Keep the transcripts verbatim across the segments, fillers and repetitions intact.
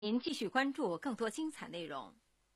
您继续关注更多精彩内容。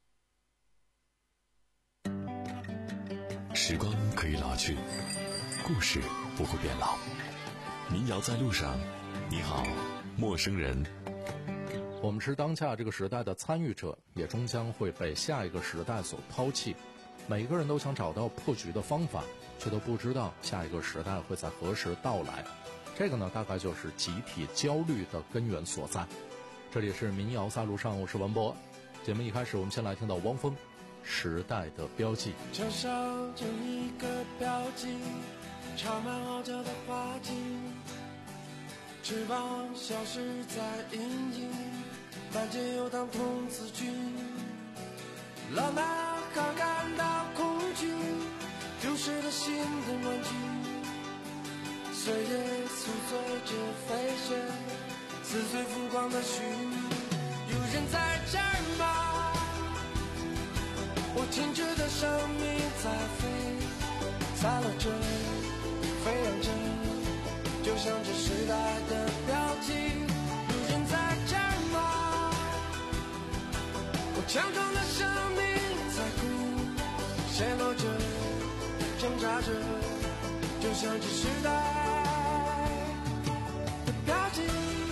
时光可以老去，故事不会变老。民谣在路上，你好，陌生人。 我们是当下这个时代的参与者，也终将会被下一个时代所抛弃。每个人都想找到破局的方法，却都不知道下一个时代会在何时到来。这个呢，大概就是集体焦虑的根源所在。这里是民谣在路上，我是文博。节目一开始，我们先来听到汪峰《时代的标记》。 就像这一个标记，插满傲娇的花茎，翅膀消失在阴影，满街游荡童子军。老男孩感到恐惧，丢失了心的玩具，岁月宿醉着飞翔，撕碎浮光的虚拟。有人在这儿吗？我停止的生命在飞，散落着，飞扬着，就像这时代的标记。有人在这儿吗？我强壮的生命在哭，陷落着，挣扎着，就像这时代的标记。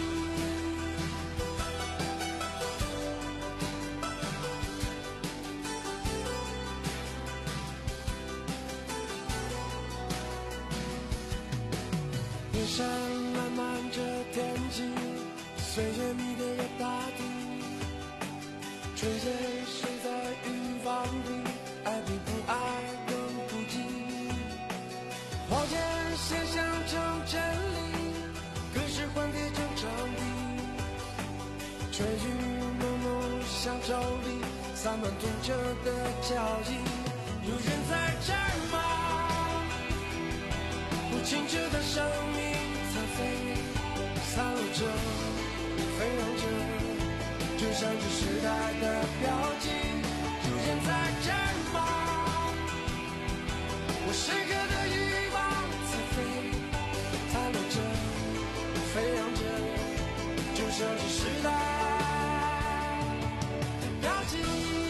天上漫漫着天际，岁月迷恋着大地，纯洁谁在欲望里，爱比不爱更不羁。谎言现象成真理，可是幻变成真理。春雨蒙蒙像周里洒满读者的脚印。有人在这儿吗？不清澈的生命在飞，散落着，飞扬着，就像这时代的标记。有人在这儿吗？我深刻的欲望在飞，散落着，飞扬着，就像这时代的标记。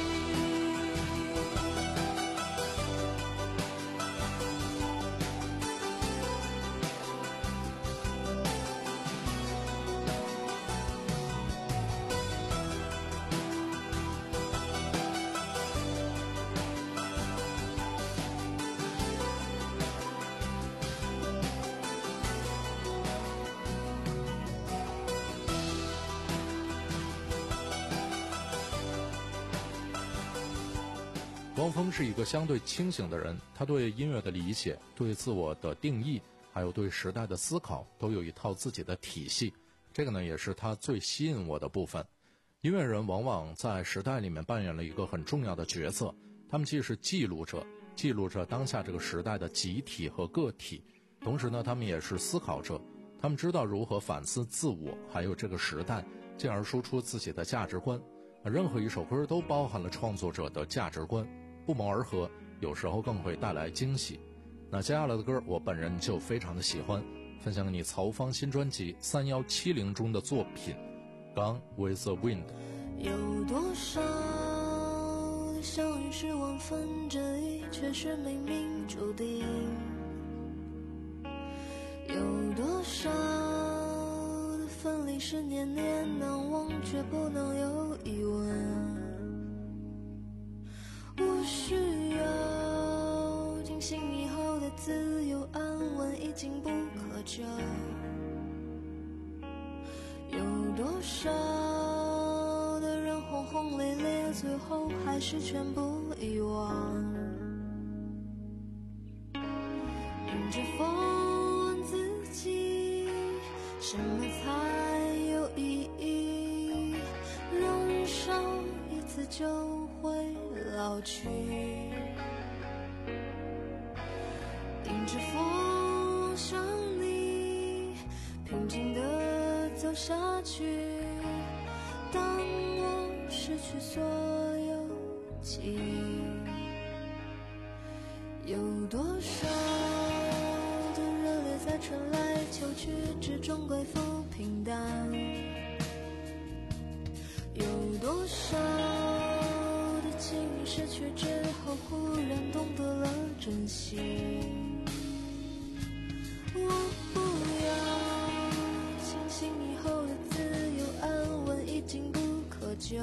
汪峰是一个相对清醒的人，他对音乐的理解、对自我的定义，还有对时代的思考，都有一套自己的体系。这个呢，也是他最吸引我的部分。音乐人往往在时代里面扮演了一个很重要的角色，他们既是记录者，记录着当下这个时代的集体和个体，同时呢，他们也是思考者，他们知道如何反思自我，还有这个时代，进而输出自己的价值观。任何一首歌都包含了创作者的价值观，不谋而合，有时候更会带来惊喜。那接下来的歌我本人就非常的喜欢，分享给你曹芳新专辑三一七零中的作品 Gone with the Wind。 有多少的相遇是万分之一，却是冥冥注定。有多少的分离是念念难忘，却不能有疑问。我需要惊醒以后的自由安稳，已经不可救。有多少的人轰轰烈烈，最后还是全部遗忘。迎着风问自己，什么才有意义？燃烧一次就会老去，迎着风望向你，平静地走下去。当我失去所有记忆，有多少的热烈在春来秋去之中归复平淡。有多少的情失去之后，忽然懂得了珍惜。我不要清醒以后的自由安稳，已经不可救。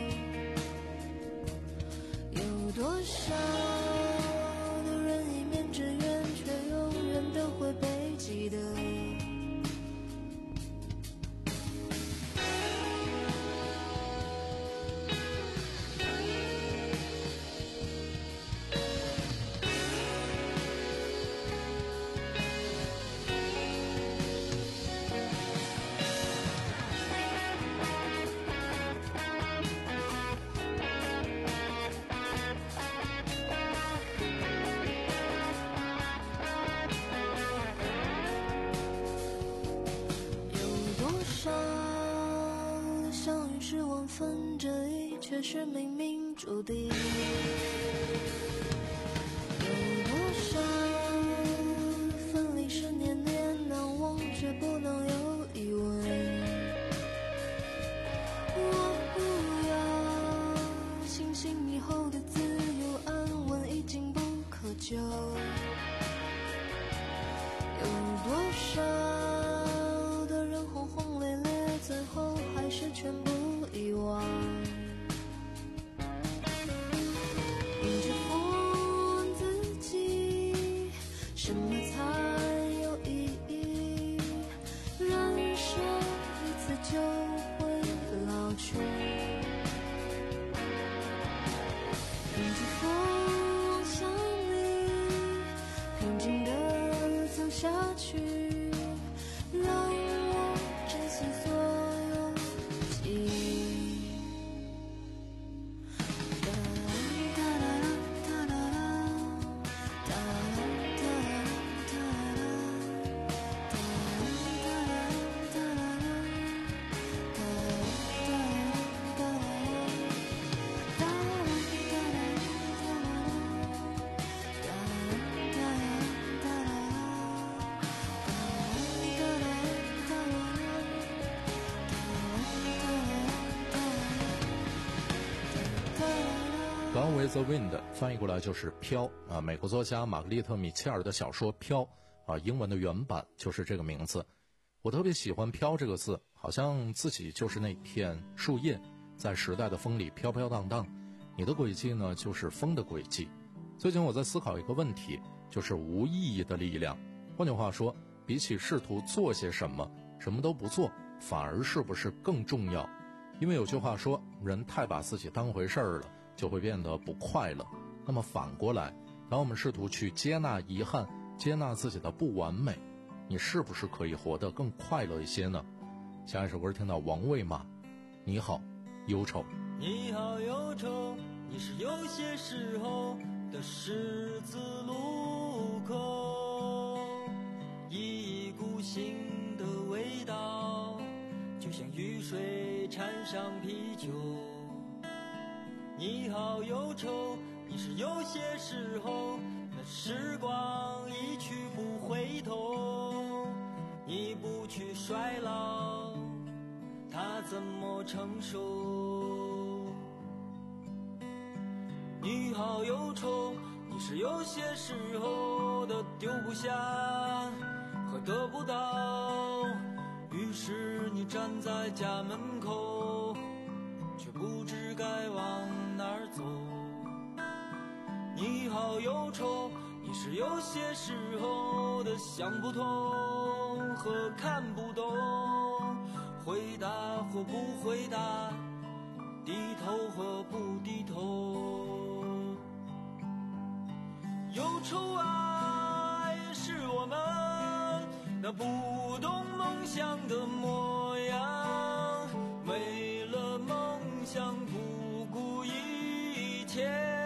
有多少的人一面之缘，却永远都会被记得。相遇是望分，这一切是冥冥注定。有多少分离是念念难忘，却不能有疑问。我不要清醒以后的自由安稳，已经不可救。有多少的人轰轰烈烈，最后还是全部遗忘。一直反问自己，什么才有意义？人生一次就会老去。凭着风望向你，平静地走下去，让我珍惜所有记忆。哒啦哒啦哒啦哒啦哒啦哒啦哒啦哒啦哒啦哒啦哒 Gone with the Wind 翻译过来就是飘啊，美国作家玛格丽特·米切尔的小说《飘》啊，英文的原版就是这个名字。我特别喜欢飘这个字，好像自己就是那片树叶，在时代的风里飘飘荡荡，你的轨迹呢就是风的轨迹。最近我在思考一个问题，就是无意义的力量。换句话说，比起试图做些什么，什么都不做，反而是不是更重要？因为有句话说，人太把自己当回事儿了，就会变得不快乐。那么反过来，当我们试图去接纳遗憾，接纳自己的不完美，你是不是可以活得更快乐一些呢？下一首歌听到王卫马，你好忧愁。 你好忧愁，你是有些时候的十字路口，一股新的味道，就像雨水掺上啤酒。你好忧愁，你是有些时候那时光一去不回头，你不去衰老，它怎么承受？你好忧愁，你是有些时候的丢不下和得不到，于是你站在家门口，却不知该往哪儿走。你好忧愁，你是有些时候的想不通和看不懂，回答或不回答，低头或不低头。忧愁爱是我们那不懂梦想的模样，为了梦想不顾一切。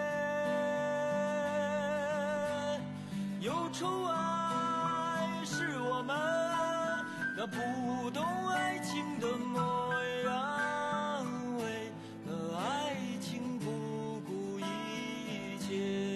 忧愁爱是我们那不懂爱情的模样，为了爱情不顾一切。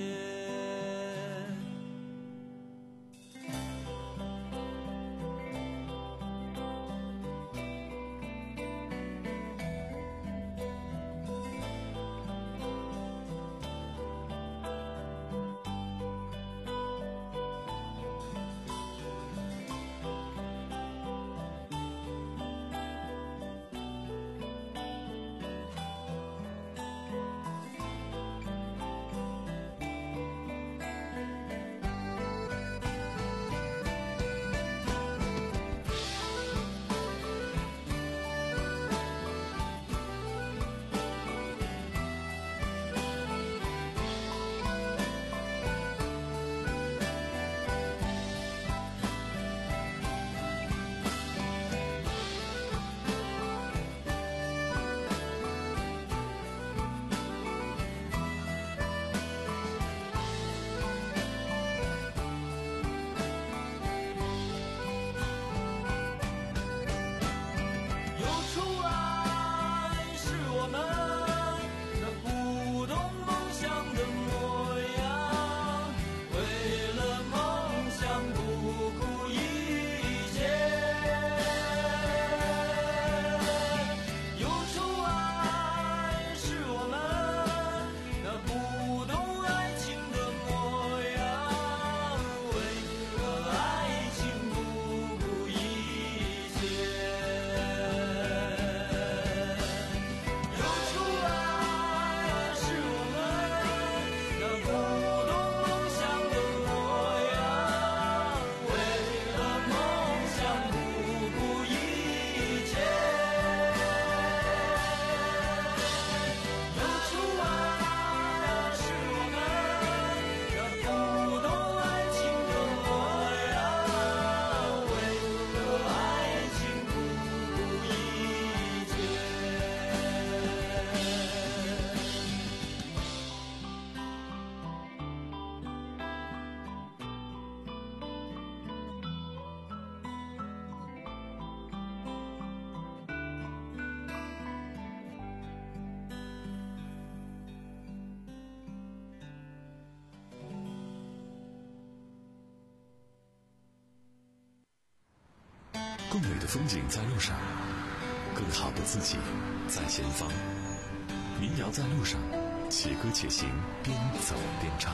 更美的风景在路上，更好的自己在前方。民谣在路上，且歌且行，边走边唱。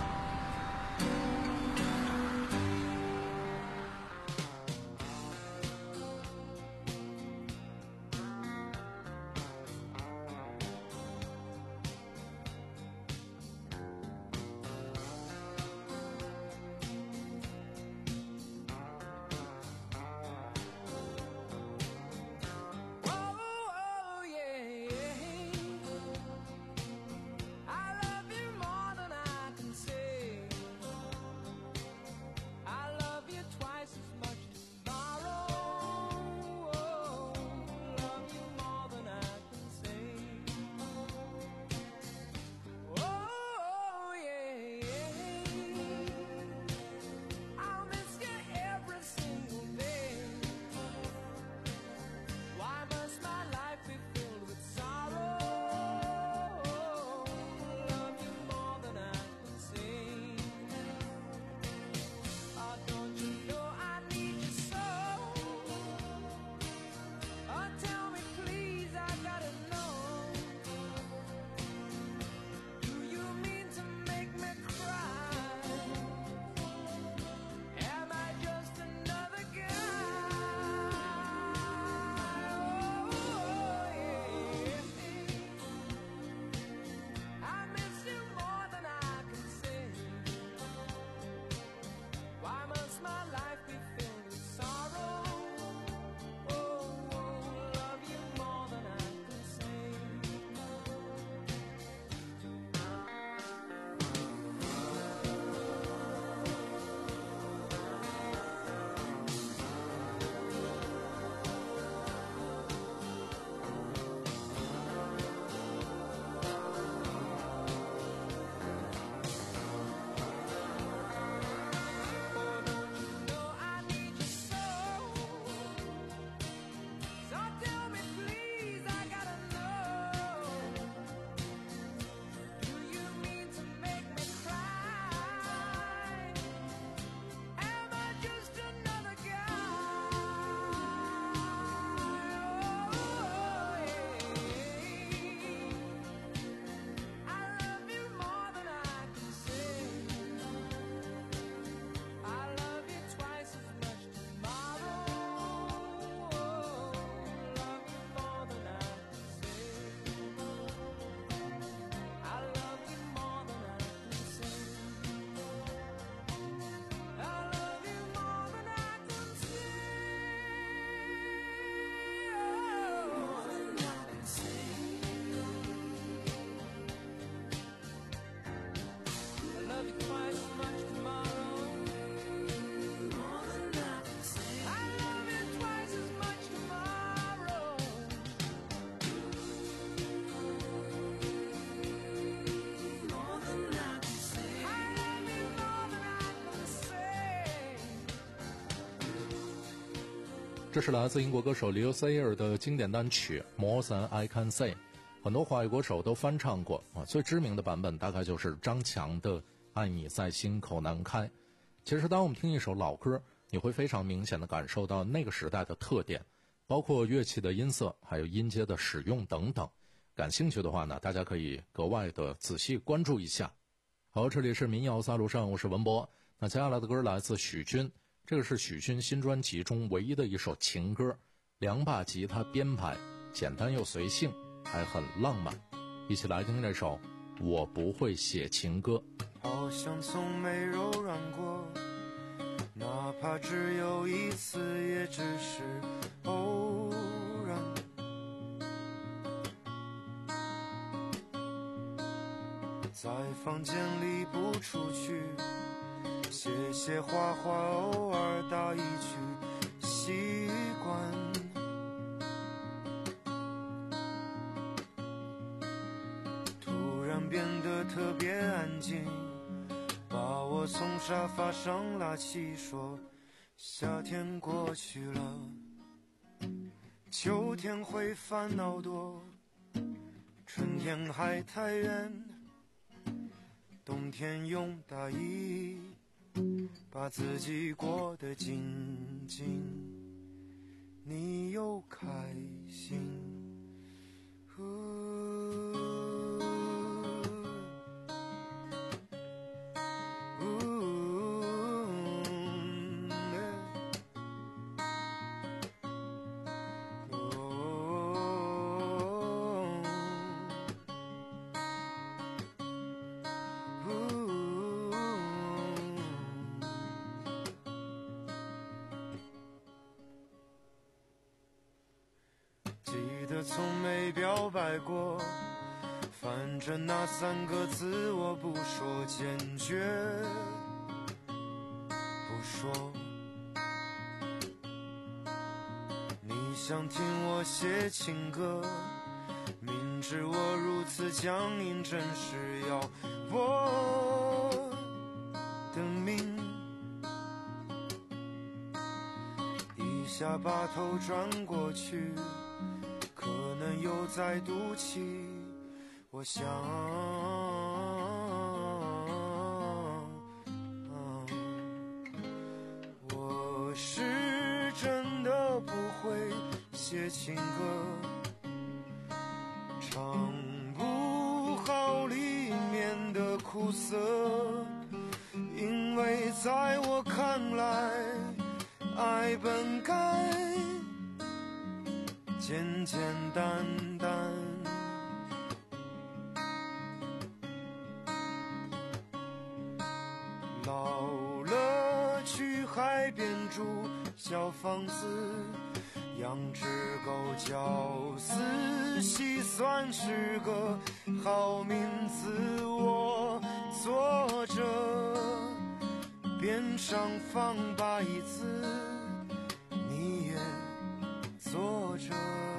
这是来自英国歌手 Leo Sayer 的经典单曲 More Than I Can Say， 很多华语歌手都翻唱过啊，最知名的版本大概就是张强的爱你在心口难开。其实当我们听一首老歌，你会非常明显的感受到那个时代的特点，包括乐器的音色还有音阶的使用等等。感兴趣的话呢，大家可以格外的仔细关注一下。好，这里是民谣在路上，我是文博。那接下来的歌来自许君，这个是许君新专辑中唯一的一首情歌，两把吉他编排，简单又随性，还很浪漫。一起来听这首我不会写情歌。 好像从没柔软过，哪怕只有一次，也只是偶然。在房间里不出去，写写画画，偶尔打一曲，习惯。突然变得特别安静，把我从沙发上拉起，说夏天过去了，秋天会烦恼多，春天还太远，冬天用大衣把自己过得紧紧。 你又开心。从没表白过，反正那三个字我不说，坚决不说。你想听我写情歌，明知我如此僵硬，真是要我的命。一下把头转过去，可能又在赌气，我想、嗯、我是真的不会写情歌，唱不好里面的苦涩，因为在我看来，爱本该简简单单，老了去海边住小房子，养只狗叫四喜，算是个好名字。我坐着，边上放把椅子，你也坐着。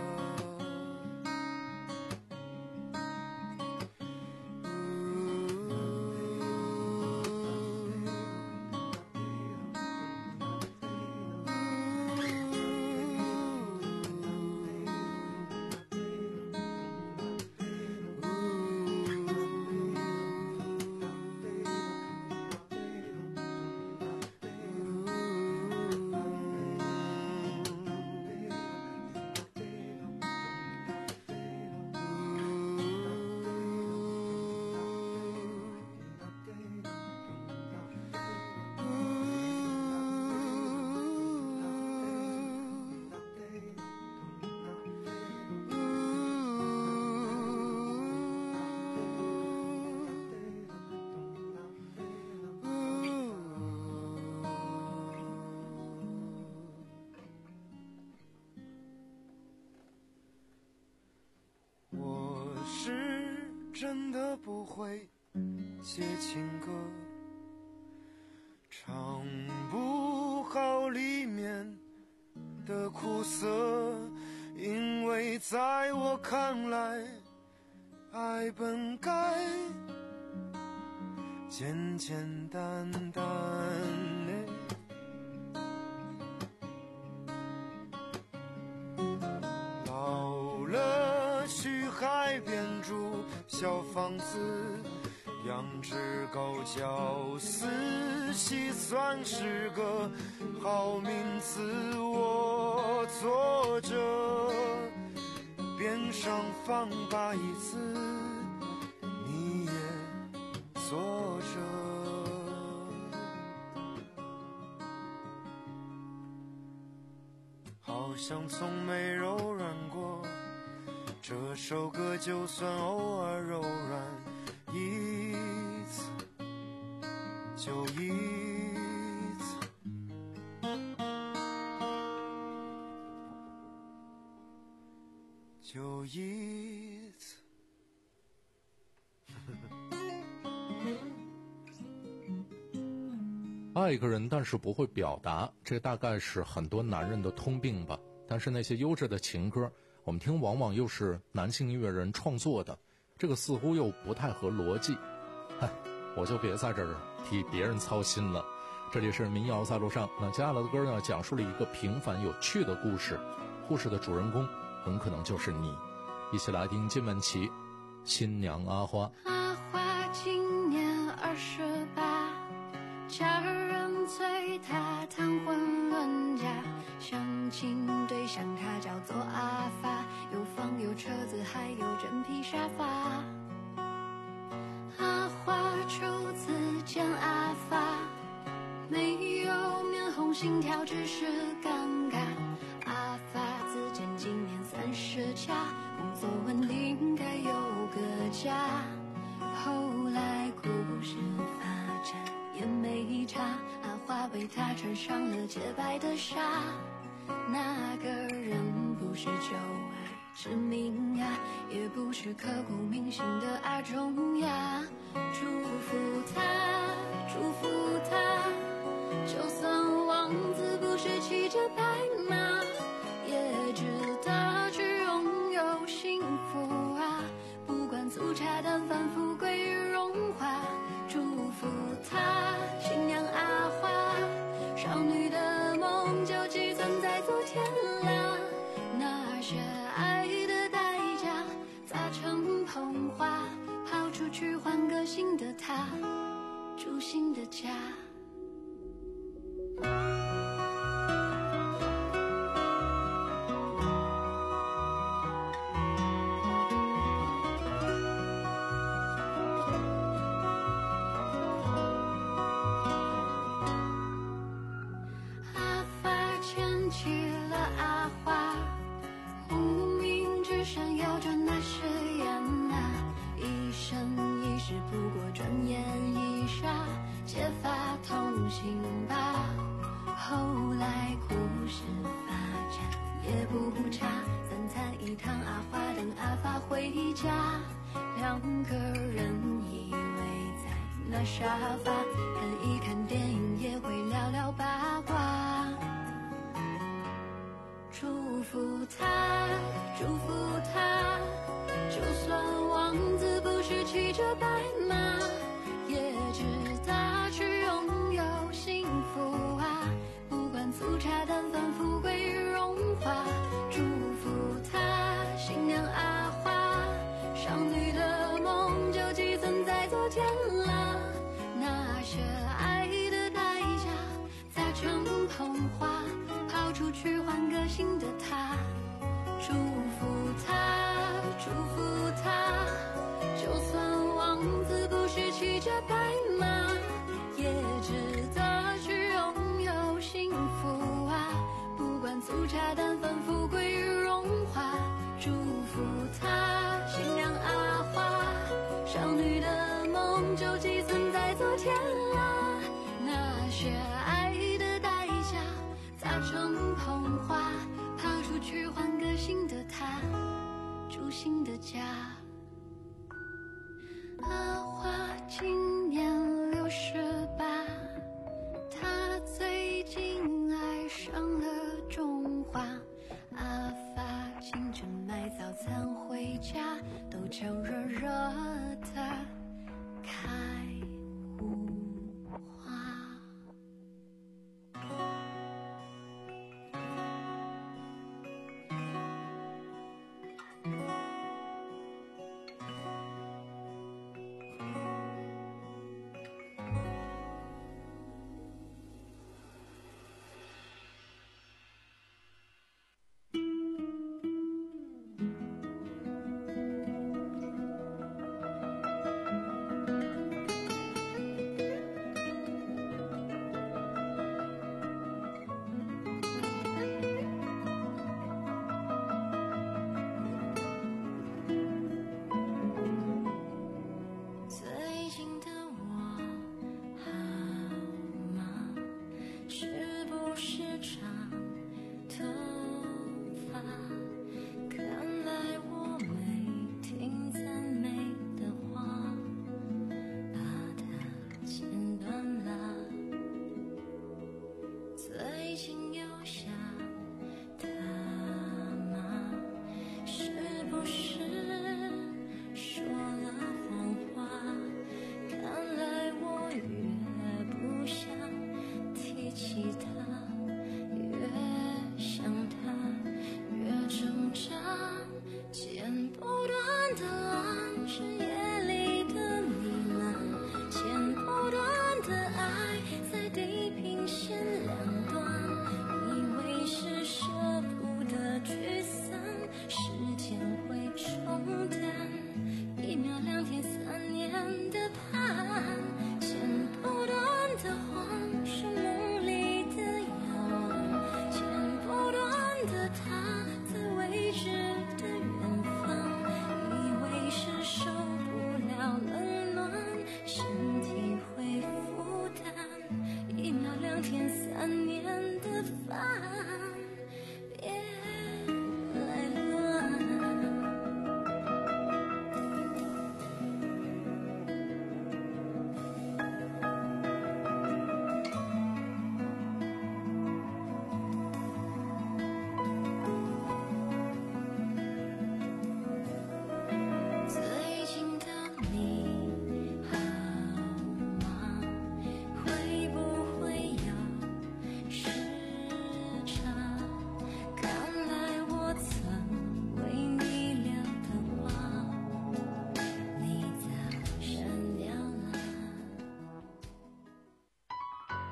真的不会写情歌，唱不好里面的苦涩，因为在我看来，爱本该简简单单。老了去海边住小房子，养只狗叫四喜，算是个好名字。我坐着，边上放把椅子，你也坐着。好像从没柔软过，这首歌就算偶尔柔软一次，就一次，就一次。 爱一个人但是不会表达，这大概是很多男人的通病吧。但是那些优质的情歌我们听往往又是男性音乐人创作的，这个似乎又不太合逻辑。唉，我就别在这儿替别人操心了。这里是民谣在路上，那接下来的歌呢，讲述了一个平凡有趣的故事，故事的主人公很可能就是你。一起来听金玟岐《新娘阿花》。 阿花今年二十八，家人催她谈婚论嫁， 相亲对象他叫做阿发，有房有车子还有真皮沙发。阿花初次见阿发，没有面红心跳，只是尴尬。阿发自荐今年三十加，工作稳定该有个家。后来故事发展也没差，阿花为他穿上了洁白的纱。那个人不是旧爱之名呀，也不是刻骨铭心的阿忠呀。祝福他，祝福他，就算王子不是骑着白马，也值得去拥有幸福啊。不管粗茶淡饭，富贵与荣华。祝福他，新娘阿花，少女的梦就寄存在昨天啦。那些爱的代价砸成捧花，抛出去换个新的他，住新的家。阿发牵起了阿花，无名指闪耀着那誓言啊，一生一世不过转眼一刹，结发同行吧。后来故事发展也不差，三餐一汤，阿花等阿发回家。两个人依偎在那沙发，看一看电影，也会聊聊八卦。祝福他，祝福他，就算王子不是骑着白马，也值得去拥有幸福啊。不管粗茶淡饭，富贵与荣华。祝福他，新娘阿花，少女的梦就寄存在昨天啦。那些爱的代价砸成捧花，抛出去换个新的他。祝福他，祝福他，就算王子不是骑着白马，也值得去拥有幸福啊。不管粗茶淡饭，富贵与荣华。祝福他，新娘阿花，少女的梦就寄存在昨天啦。那些爱的代价砸成捧花，抛出去换个新的他，住新的家。阿花今年六十八，她最近爱上了种花。阿发清晨买早餐回家，都叫热热的开无花。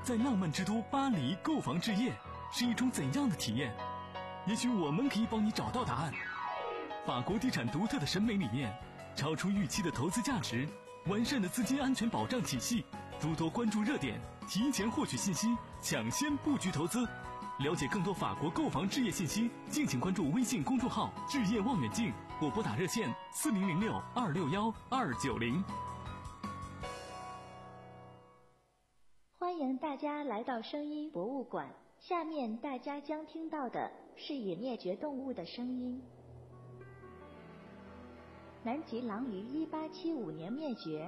在浪漫之都巴黎购房置业是一种怎样的体验？也许我们可以帮你找到答案。法国地产独特的审美理念，超出预期的投资价值，完善的资金安全保障体系，多多关注热点，提前获取信息，抢先布局投资。了解更多法国购房置业信息，敬请关注微信公众号“置业望远镜”或拨打热线四零零六二六幺二九零。 欢迎大家来到声音博物馆，下面大家将听到的是已灭绝动物的声音。南极狼于一八七五年灭绝，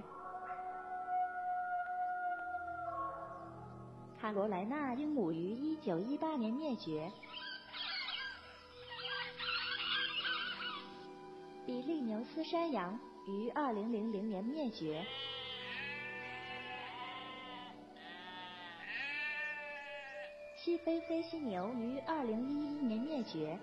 卡罗莱纳鹦鹉于一九一八年灭绝，比利牛斯山羊于二零零零年灭绝，西非飞犀牛于二零一一年灭绝。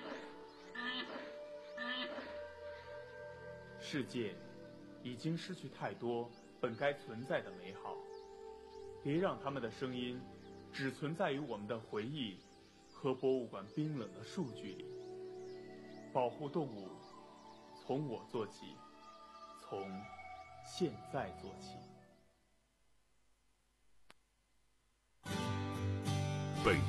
世界已经失去太多本该存在的美好，别让他们的声音只存在于我们的回忆和博物馆冰冷的数据里。保护动物，从我做起，从现在做起。 本